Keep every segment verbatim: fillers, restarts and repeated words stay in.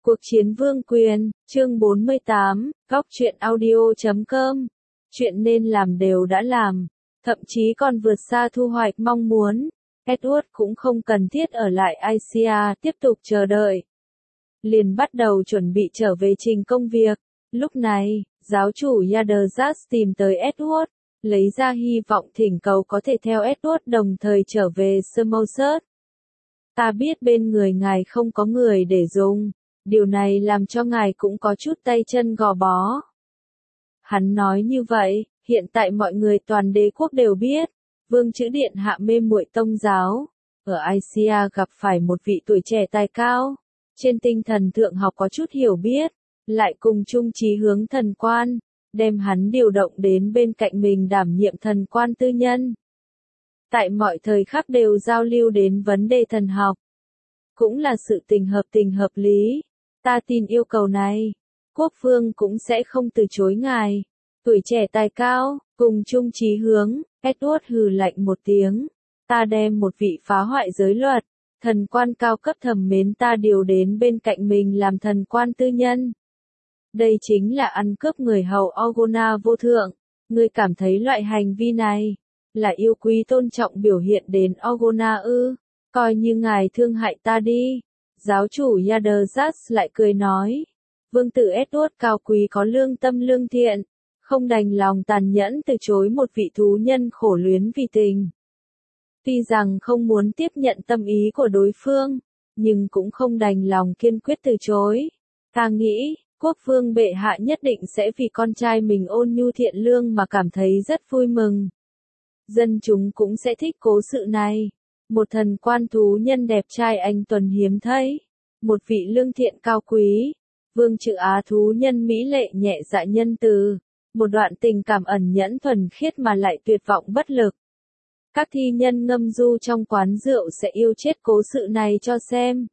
Cuộc chiến vương quyền, chương bốn mươi tám, góc truyện audio chấm com. Chuyện nên làm đều đã làm, thậm chí còn vượt xa thu hoạch mong muốn. Edward cũng không cần thiết ở lại Asia tiếp tục chờ đợi. Liền bắt đầu chuẩn bị trở về trình công việc. Lúc này, giáo chủ Yadazas tìm tới Edward, lấy ra hy vọng thỉnh cầu có thể theo Edward đồng thời trở về Somerset. Ta biết bên người ngài không có người để dùng. Điều này làm cho ngài cũng có chút tay chân gò bó. Hắn nói như vậy, hiện tại mọi người toàn đế quốc đều biết, Vương Chữ Điện hạ mê muội tông giáo, ở Asia gặp phải một vị tuổi trẻ tài cao, trên tinh thần thượng học có chút hiểu biết, lại cùng chung chí hướng thần quan, đem hắn điều động đến bên cạnh mình đảm nhiệm thần quan tư nhân. Tại mọi thời khắc đều giao lưu đến vấn đề thần học. Cũng là sự tình hợp tình hợp lý. Ta tin yêu cầu này, quốc vương cũng sẽ không từ chối ngài. Tuổi trẻ tài cao, cùng chung chí hướng, Edward hừ lạnh một tiếng. Ta đem một vị phá hoại giới luật, thần quan cao cấp thầm mến ta điều đến bên cạnh mình làm thần quan tư nhân. Đây chính là ăn cướp người hầu Orgona vô thượng. Ngươi cảm thấy loại hành vi này là yêu quý tôn trọng biểu hiện đến Orgona ư? Coi như ngài thương hại ta đi. Giáo chủ Yadazas lại cười nói, vương tử Edward cao quý có lương tâm lương thiện, không đành lòng tàn nhẫn từ chối một vị thú nhân khổ luyến vì tình. Tuy rằng không muốn tiếp nhận tâm ý của đối phương, nhưng cũng không đành lòng kiên quyết từ chối. Ta nghĩ, quốc vương bệ hạ nhất định sẽ vì con trai mình ôn nhu thiện lương mà cảm thấy rất vui mừng. Dân chúng cũng sẽ thích cố sự này. Một thần quan thú nhân đẹp trai anh tuần hiếm thấy, một vị lương thiện cao quý, vương chữ á thú nhân mỹ lệ nhẹ dạ nhân từ, một đoạn tình cảm ẩn nhẫn thuần khiết mà lại tuyệt vọng bất lực. Các thi nhân ngâm du trong quán rượu sẽ yêu chết cố sự này cho xem.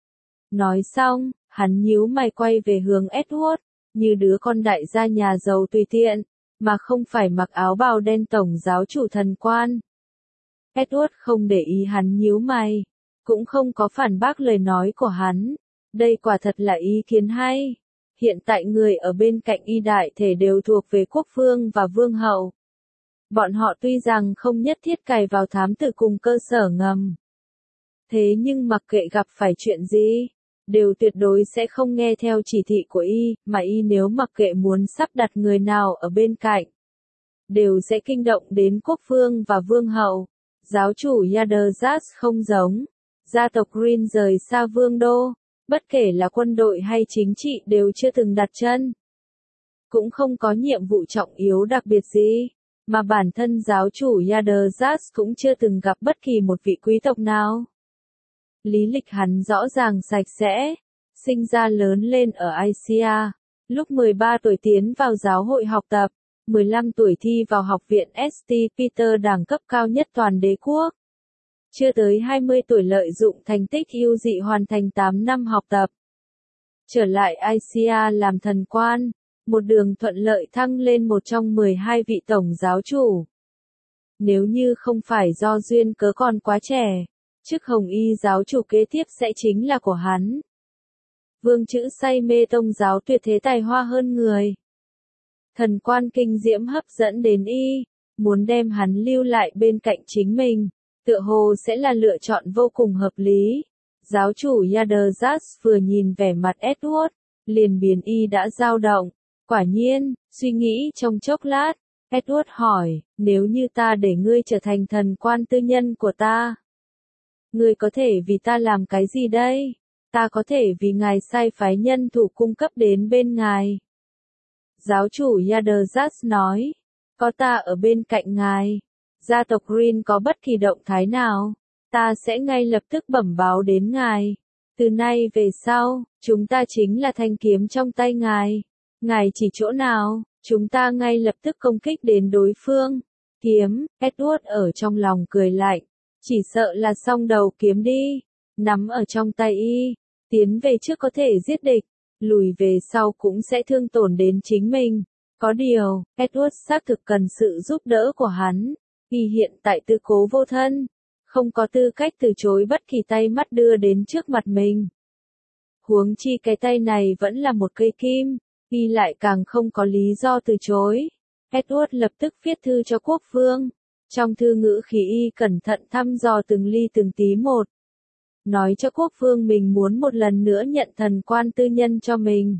Nói xong, hắn nhíu mày quay về hướng Edward, như đứa con đại gia nhà giàu tùy tiện, mà không phải mặc áo bào đen tổng giáo chủ thần quan. Edward không để ý hắn nhíu mày, cũng không có phản bác lời nói của hắn. Đây quả thật là ý kiến hay. Hiện tại người ở bên cạnh y đại thể đều thuộc về quốc vương và vương hậu. Bọn họ tuy rằng không nhất thiết cài vào thám tử cùng cơ sở ngầm. Thế nhưng mặc kệ gặp phải chuyện gì, đều tuyệt đối sẽ không nghe theo chỉ thị của y, mà y nếu mặc kệ muốn sắp đặt người nào ở bên cạnh, đều sẽ kinh động đến quốc vương và vương hậu. Giáo chủ Yadazas không giống. Gia tộc Green rời xa vương đô, bất kể là quân đội hay chính trị đều chưa từng đặt chân. Cũng không có nhiệm vụ trọng yếu đặc biệt gì, mà bản thân giáo chủ Yadazas cũng chưa từng gặp bất kỳ một vị quý tộc nào. Lý lịch hắn rõ ràng sạch sẽ, sinh ra lớn lên ở Asia, lúc mười ba tuổi tiến vào giáo hội học tập. mười lăm tuổi thi vào học viện Saint Peter đẳng cấp cao nhất toàn đế quốc. Chưa tới hai mươi tuổi lợi dụng thành tích ưu dị hoàn thành tám năm học tập. Trở lại Asia làm thần quan, một đường thuận lợi thăng lên một trong mười hai vị tổng giáo chủ. Nếu như không phải do duyên cớ còn quá trẻ, chức hồng y giáo chủ kế tiếp sẽ chính là của hắn. Vương Chữ say mê tông giáo tuyệt thế tài hoa hơn người. Thần quan kinh diễm hấp dẫn đến y, muốn đem hắn lưu lại bên cạnh chính mình, tựa hồ sẽ là lựa chọn vô cùng hợp lý. Giáo chủ Yadazas vừa nhìn vẻ mặt Edward, liền biến y đã dao động. Quả nhiên, suy nghĩ trong chốc lát, Edward hỏi, nếu như ta để ngươi trở thành thần quan tư nhân của ta, ngươi có thể vì ta làm cái gì đây? Ta có thể vì ngài sai phái nhân thủ cung cấp đến bên ngài. Giáo chủ Yadazas nói, có ta ở bên cạnh ngài, gia tộc Green có bất kỳ động thái nào, ta sẽ ngay lập tức bẩm báo đến ngài. Từ nay về sau, chúng ta chính là thanh kiếm trong tay ngài. Ngài chỉ chỗ nào, chúng ta ngay lập tức công kích đến đối phương. Kiếm, Edward ở trong lòng cười lạnh, chỉ sợ là song đầu kiếm đi, nắm ở trong tay y, tiến về trước có thể giết địch. Lùi về sau cũng sẽ thương tổn đến chính mình. Có điều, Edward xác thực cần sự giúp đỡ của hắn. Y hiện tại tư cố vô thân, không có tư cách từ chối bất kỳ tay mắt đưa đến trước mặt mình. Huống chi cái tay này vẫn là một cây kim, y lại càng không có lý do từ chối. Edward lập tức viết thư cho quốc vương. Trong thư ngữ khí y cẩn thận thăm dò từng ly từng tí một. Nói cho quốc vương mình muốn một lần nữa nhận thần quan tư nhân cho mình.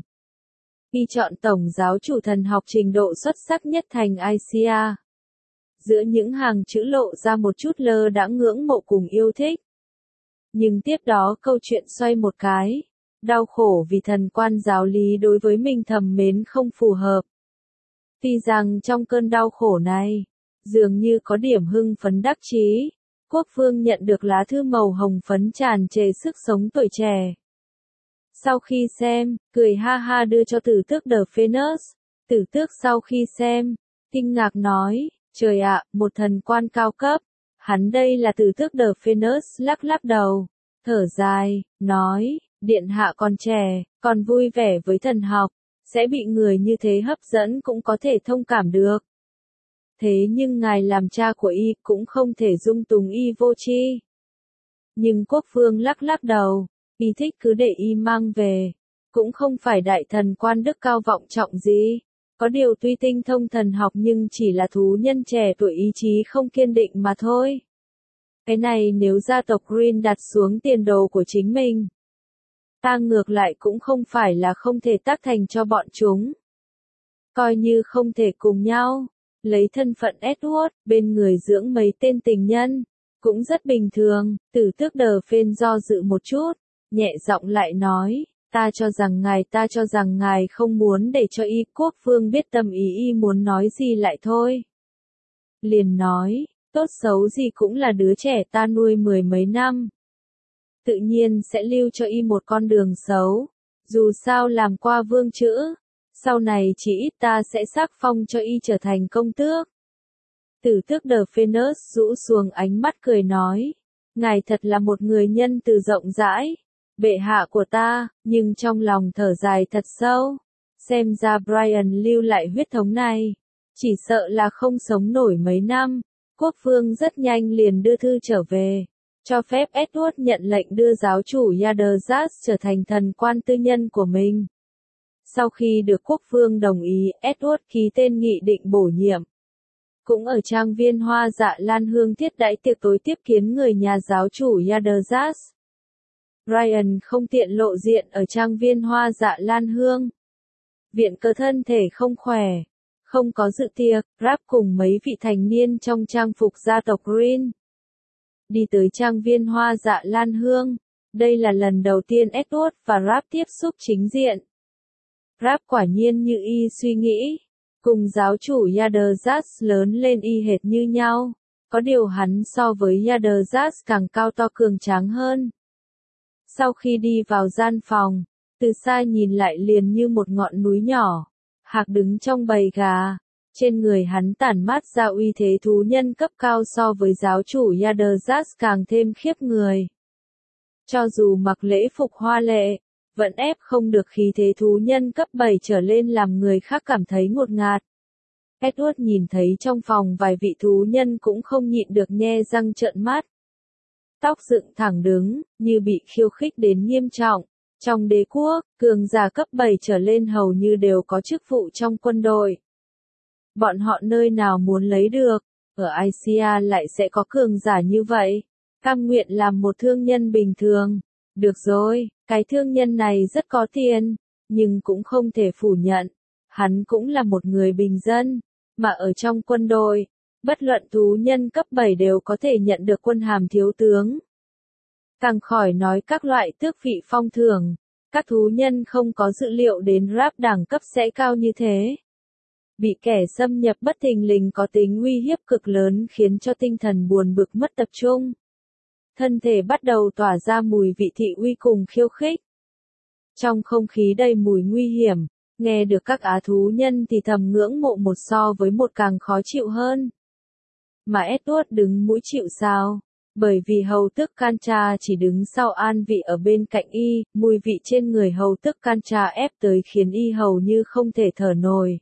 Y chọn tổng giáo chủ thần học trình độ xuất sắc nhất thành Asia. Giữa những hàng chữ lộ ra một chút lơ đãng ngưỡng mộ cùng yêu thích. Nhưng tiếp đó câu chuyện xoay một cái. Đau khổ vì thần quan giáo lý đối với mình thầm mến không phù hợp. Tuy rằng trong cơn đau khổ này, dường như có điểm hưng phấn đắc chí, quốc vương nhận được lá thư màu hồng phấn tràn trề sức sống tuổi trẻ. Sau khi xem, cười ha ha đưa cho tử tước The Phoenix. Tử tước sau khi xem, kinh ngạc nói, trời ạ, một thần quan cao cấp. Hắn đây là tử tước The Phoenix lắc lắc đầu, thở dài, nói, điện hạ còn trẻ, còn vui vẻ với thần học, sẽ bị người như thế hấp dẫn cũng có thể thông cảm được. Thế nhưng ngài làm cha của y cũng không thể dung túng y vô tri. Nhưng quốc vương lắc lắc đầu, y thích cứ để y mang về, cũng không phải đại thần quan đức cao vọng trọng gì. Có điều tuy tinh thông thần học nhưng chỉ là thú nhân trẻ tuổi ý chí không kiên định mà thôi. Cái này nếu gia tộc Green đặt xuống tiền đồ của chính mình, ta ngược lại cũng không phải là không thể tác thành cho bọn chúng. Coi như không thể cùng nhau, lấy thân phận Edward, bên người dưỡng mấy tên tình nhân, cũng rất bình thường. Tử tước Đờ Phên do dự một chút, nhẹ giọng lại nói, ta cho rằng ngài ta cho rằng ngài không muốn để cho y. Quốc vương biết tâm ý y muốn nói gì lại thôi. Liền nói, tốt xấu gì cũng là đứa trẻ ta nuôi mười mấy năm. Tự nhiên sẽ lưu cho y một con đường xấu. Dù sao làm qua vương chữ, sau này chỉ ít ta sẽ sắc phong cho y trở thành công tước. Tử tước The Phoenix rũ xuống ánh mắt cười nói, ngài thật là một người nhân từ rộng rãi, bệ hạ của ta, nhưng trong lòng thở dài thật sâu. Xem ra Brian lưu lại huyết thống này, chỉ sợ là không sống nổi mấy năm. Quốc vương rất nhanh liền đưa thư trở về, cho phép Edward nhận lệnh đưa giáo chủ Yadazas trở thành thần quan tư nhân của mình. Sau khi được quốc vương đồng ý, Edward ký tên nghị định bổ nhiệm. Cũng ở trang viên Hoa Dạ Lan Hương thiết đãi tiệc tối tiếp kiến người nhà giáo chủ Yadazas. Brian không tiện lộ diện ở trang viên Hoa Dạ Lan Hương. Viện cớ thân thể không khỏe, không có dự tiệc. Rap cùng mấy vị thành niên trong trang phục gia tộc Green đi tới trang viên Hoa Dạ Lan Hương. Đây là lần đầu tiên Edward và Rap tiếp xúc chính diện. Rap quả nhiên như y suy nghĩ, cùng giáo chủ Yadazas lớn lên y hệt như nhau, có điều hắn so với Yadazas càng cao to cường tráng hơn. Sau khi đi vào gian phòng, từ xa nhìn lại liền như một ngọn núi nhỏ, hạc đứng trong bầy gà. Trên người hắn tản mát ra uy thế thú nhân cấp cao so với giáo chủ Yadazas càng thêm khiếp người. Cho dù mặc lễ phục hoa lệ, vẫn ép không được khí thế thú nhân cấp bảy trở lên làm người khác cảm thấy ngột ngạt. Edward nhìn thấy trong phòng vài vị thú nhân cũng không nhịn được nhe răng trợn mắt. Tóc dựng thẳng đứng, như bị khiêu khích đến nghiêm trọng. Trong đế quốc, cường giả cấp bảy trở lên hầu như đều có chức vụ trong quân đội. Bọn họ nơi nào muốn lấy được, ở Asia lại sẽ có cường giả như vậy. Cam nguyện làm một thương nhân bình thường. Được rồi, cái thương nhân này rất có tiền, nhưng cũng không thể phủ nhận. Hắn cũng là một người bình dân, mà ở trong quân đội, bất luận thú nhân cấp bảy đều có thể nhận được quân hàm thiếu tướng. Càng khỏi nói các loại tước vị phong thưởng, các thú nhân không có dự liệu đến Rap đẳng cấp sẽ cao như thế. Bị kẻ xâm nhập bất thình lình có tính uy hiếp cực lớn khiến cho tinh thần buồn bực mất tập trung. Thân thể bắt đầu tỏa ra mùi vị thị uy cùng khiêu khích. Trong không khí đầy mùi nguy hiểm, nghe được các á thú nhân thì thầm ngưỡng mộ một so với một càng khó chịu hơn. Mà Edward đứng mũi chịu sào, bởi vì hầu tước Kancha chỉ đứng sau an vị ở bên cạnh y, mùi vị trên người hầu tước Kancha ép tới khiến y hầu như không thể thở nổi.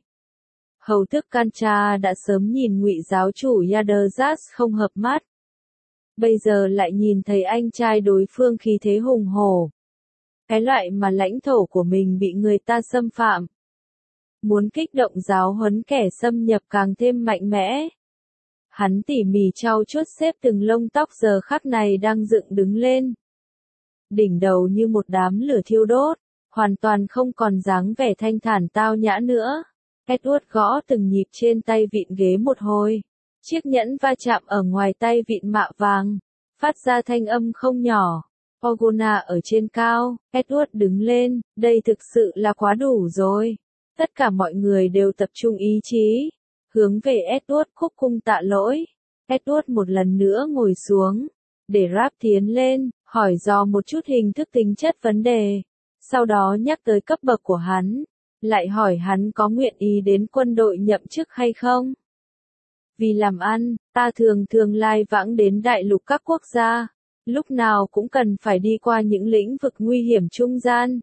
Hầu tước Kancha đã sớm nhìn ngụy giáo chủ Yadazas không hợp mắt. Bây giờ lại nhìn thấy anh trai đối phương khí thế hùng hổ. cái loại mà lãnh thổ của mình bị người ta xâm phạm. Muốn kích động giáo huấn kẻ xâm nhập càng thêm mạnh mẽ. Hắn tỉ mỉ trau chuốt xếp từng lông tóc giờ khắc này đang dựng đứng lên. Đỉnh đầu như một đám lửa thiêu đốt, hoàn toàn không còn dáng vẻ thanh thản tao nhã nữa. Edward gõ từng nhịp trên tay vịn ghế một hồi. Chiếc nhẫn va chạm ở ngoài tay vịn mạ vàng, phát ra thanh âm không nhỏ. Orgona ở trên cao, Edward đứng lên, đây thực sự là quá đủ rồi. Tất cả mọi người đều tập trung ý chí, hướng về Edward khúc cung tạ lỗi. Edward một lần nữa ngồi xuống, để Rap tiến lên, hỏi dò một chút hình thức tính chất vấn đề. Sau đó nhắc tới cấp bậc của hắn, lại hỏi hắn có nguyện ý đến quân đội nhậm chức hay không. Vì làm ăn, ta thường thường lai vãng đến đại lục các quốc gia, lúc nào cũng cần phải đi qua những lĩnh vực nguy hiểm trung gian.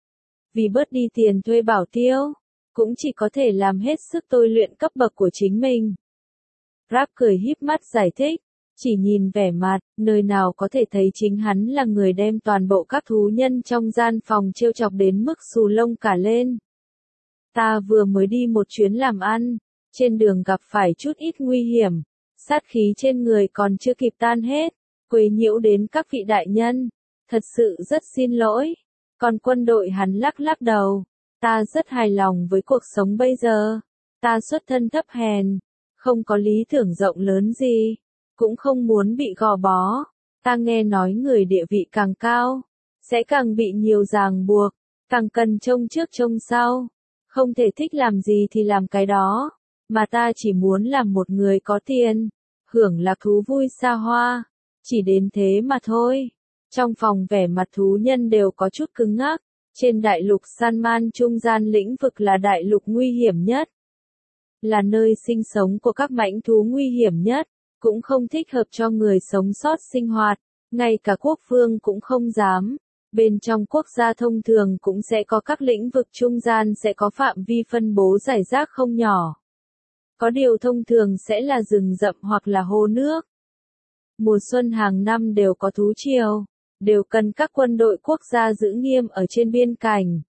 Vì bớt đi tiền thuê bảo tiêu, cũng chỉ có thể làm hết sức tôi luyện cấp bậc của chính mình. Rap cười híp mắt giải thích, chỉ nhìn vẻ mặt, nơi nào có thể thấy chính hắn là người đem toàn bộ các thú nhân trong gian phòng trêu chọc đến mức xù lông cả lên. Ta vừa mới đi một chuyến làm ăn, trên đường gặp phải chút ít nguy hiểm, sát khí trên người còn chưa kịp tan hết, quấy nhiễu đến các vị đại nhân, thật sự rất xin lỗi. Còn quân đội hắn lắc lắc đầu, ta rất hài lòng với cuộc sống bây giờ, ta xuất thân thấp hèn, không có lý tưởng rộng lớn gì, cũng không muốn bị gò bó, ta nghe nói người địa vị càng cao, sẽ càng bị nhiều ràng buộc, càng cần trông trước trông sau, không thể thích làm gì thì làm cái đó. Mà ta chỉ muốn làm một người có tiền, hưởng lạc thú vui xa hoa, chỉ đến thế mà thôi. Trong phòng vẻ mặt thú nhân đều có chút cứng ngắc, trên đại lục Sanman trung gian lĩnh vực là đại lục nguy hiểm nhất. Là nơi sinh sống của các mãnh thú nguy hiểm nhất, cũng không thích hợp cho người sống sót sinh hoạt, ngay cả quốc vương cũng không dám. Bên trong quốc gia thông thường cũng sẽ có các lĩnh vực trung gian sẽ có phạm vi phân bố rải rác không nhỏ. Có điều thông thường sẽ là rừng rậm hoặc là hồ nước. Mùa xuân hàng năm đều có thú triều, đều cần các quân đội quốc gia giữ nghiêm ở trên biên cảnh.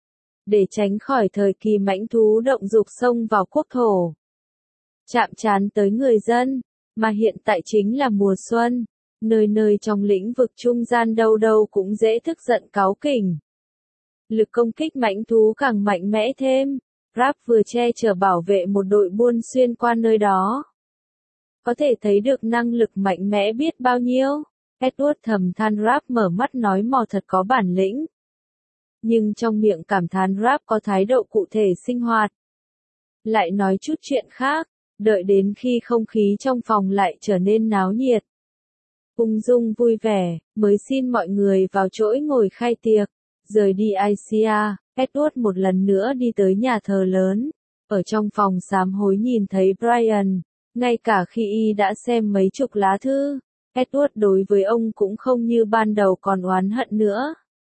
Để tránh khỏi thời kỳ mãnh thú động dục xông vào quốc thổ, chạm trán tới người dân, mà hiện tại chính là mùa xuân, nơi nơi trong lĩnh vực trung gian đâu đâu cũng dễ thức giận cáu kỉnh. Lực công kích mãnh thú càng mạnh mẽ thêm. Rap vừa che chở bảo vệ một đội buôn xuyên qua nơi đó. Có thể thấy được năng lực mạnh mẽ biết bao nhiêu. Edward thầm than Rap mở mắt nói mò thật có bản lĩnh. Nhưng trong miệng cảm thán Rap có thái độ cụ thể sinh hoạt. Lại nói chút chuyện khác, đợi đến khi không khí trong phòng lại trở nên náo nhiệt. Ung dung vui vẻ, mới xin mọi người vào chỗ ngồi khai tiệc, rời đi Isia. Edward một lần nữa đi tới nhà thờ lớn, ở trong phòng sám hối nhìn thấy Brian, ngay cả khi y đã xem mấy chục lá thư, Edward đối với ông cũng không như ban đầu còn oán hận nữa.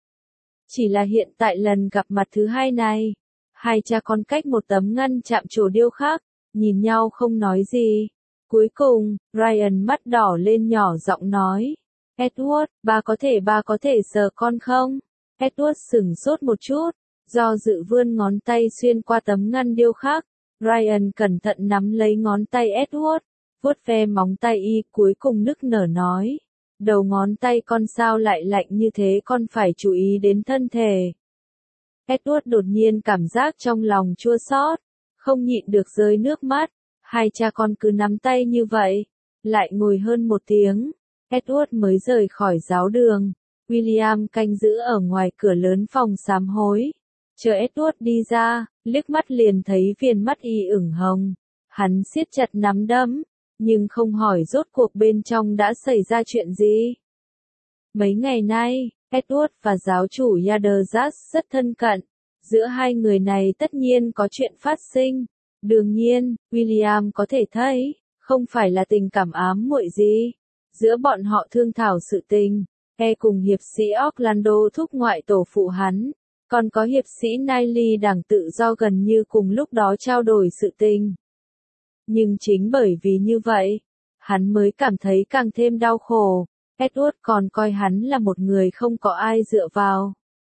Chỉ là hiện tại lần gặp mặt thứ hai này, hai cha con cách một tấm ngăn chạm trổ điêu khắc, nhìn nhau không nói gì. Cuối cùng, Brian mắt đỏ lên nhỏ giọng nói, Edward, ba có thể ba có thể sờ con không? Edward sửng sốt một chút. Do dự vươn ngón tay xuyên qua tấm ngăn điêu khắc, Ryan cẩn thận nắm lấy ngón tay Edward, vuốt ve móng tay y cuối cùng nức nở nói. Đầu ngón tay con sao lại lạnh như thế con phải chú ý đến thân thể. Edward đột nhiên cảm giác trong lòng chua xót, không nhịn được rơi nước mắt, hai cha con cứ nắm tay như vậy, lại ngồi hơn một tiếng, Edward mới rời khỏi giáo đường, William canh giữ ở ngoài cửa lớn phòng sám hối. Chờ Edward đi ra, liếc mắt liền thấy viền mắt y ửng hồng. Hắn siết chặt nắm đấm, nhưng không hỏi rốt cuộc bên trong đã xảy ra chuyện gì. Mấy ngày nay, Edward và giáo chủ Yadazas rất thân cận. Giữa hai người này tất nhiên có chuyện phát sinh. Đương nhiên, William có thể thấy, không phải là tình cảm ám muội gì. Giữa bọn họ thương thảo sự tình, e cùng hiệp sĩ Orlando thúc ngoại tổ phụ hắn. Còn có hiệp sĩ Niley đảng tự do gần như cùng lúc đó trao đổi sự tình. Nhưng chính bởi vì như vậy, hắn mới cảm thấy càng thêm đau khổ. Edward còn coi hắn là một người không có ai dựa vào.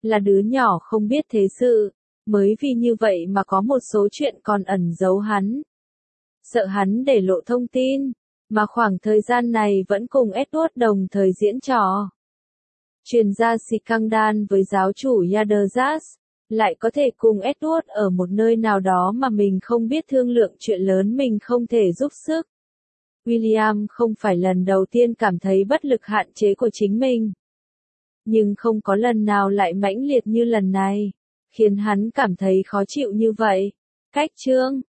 là đứa nhỏ không biết thế sự, mới vì như vậy mà có một số chuyện còn ẩn giấu hắn. Sợ hắn để lộ thông tin, mà khoảng thời gian này vẫn cùng Edward đồng thời diễn trò. Truyền gia Sikandar với giáo chủ Yadazas, lại có thể cùng Edward ở một nơi nào đó mà mình không biết thương lượng chuyện lớn mình không thể giúp sức. William không phải lần đầu tiên cảm thấy bất lực hạn chế của chính mình. Nhưng không có lần nào lại mãnh liệt như lần này, khiến hắn cảm thấy khó chịu như vậy. Cách chương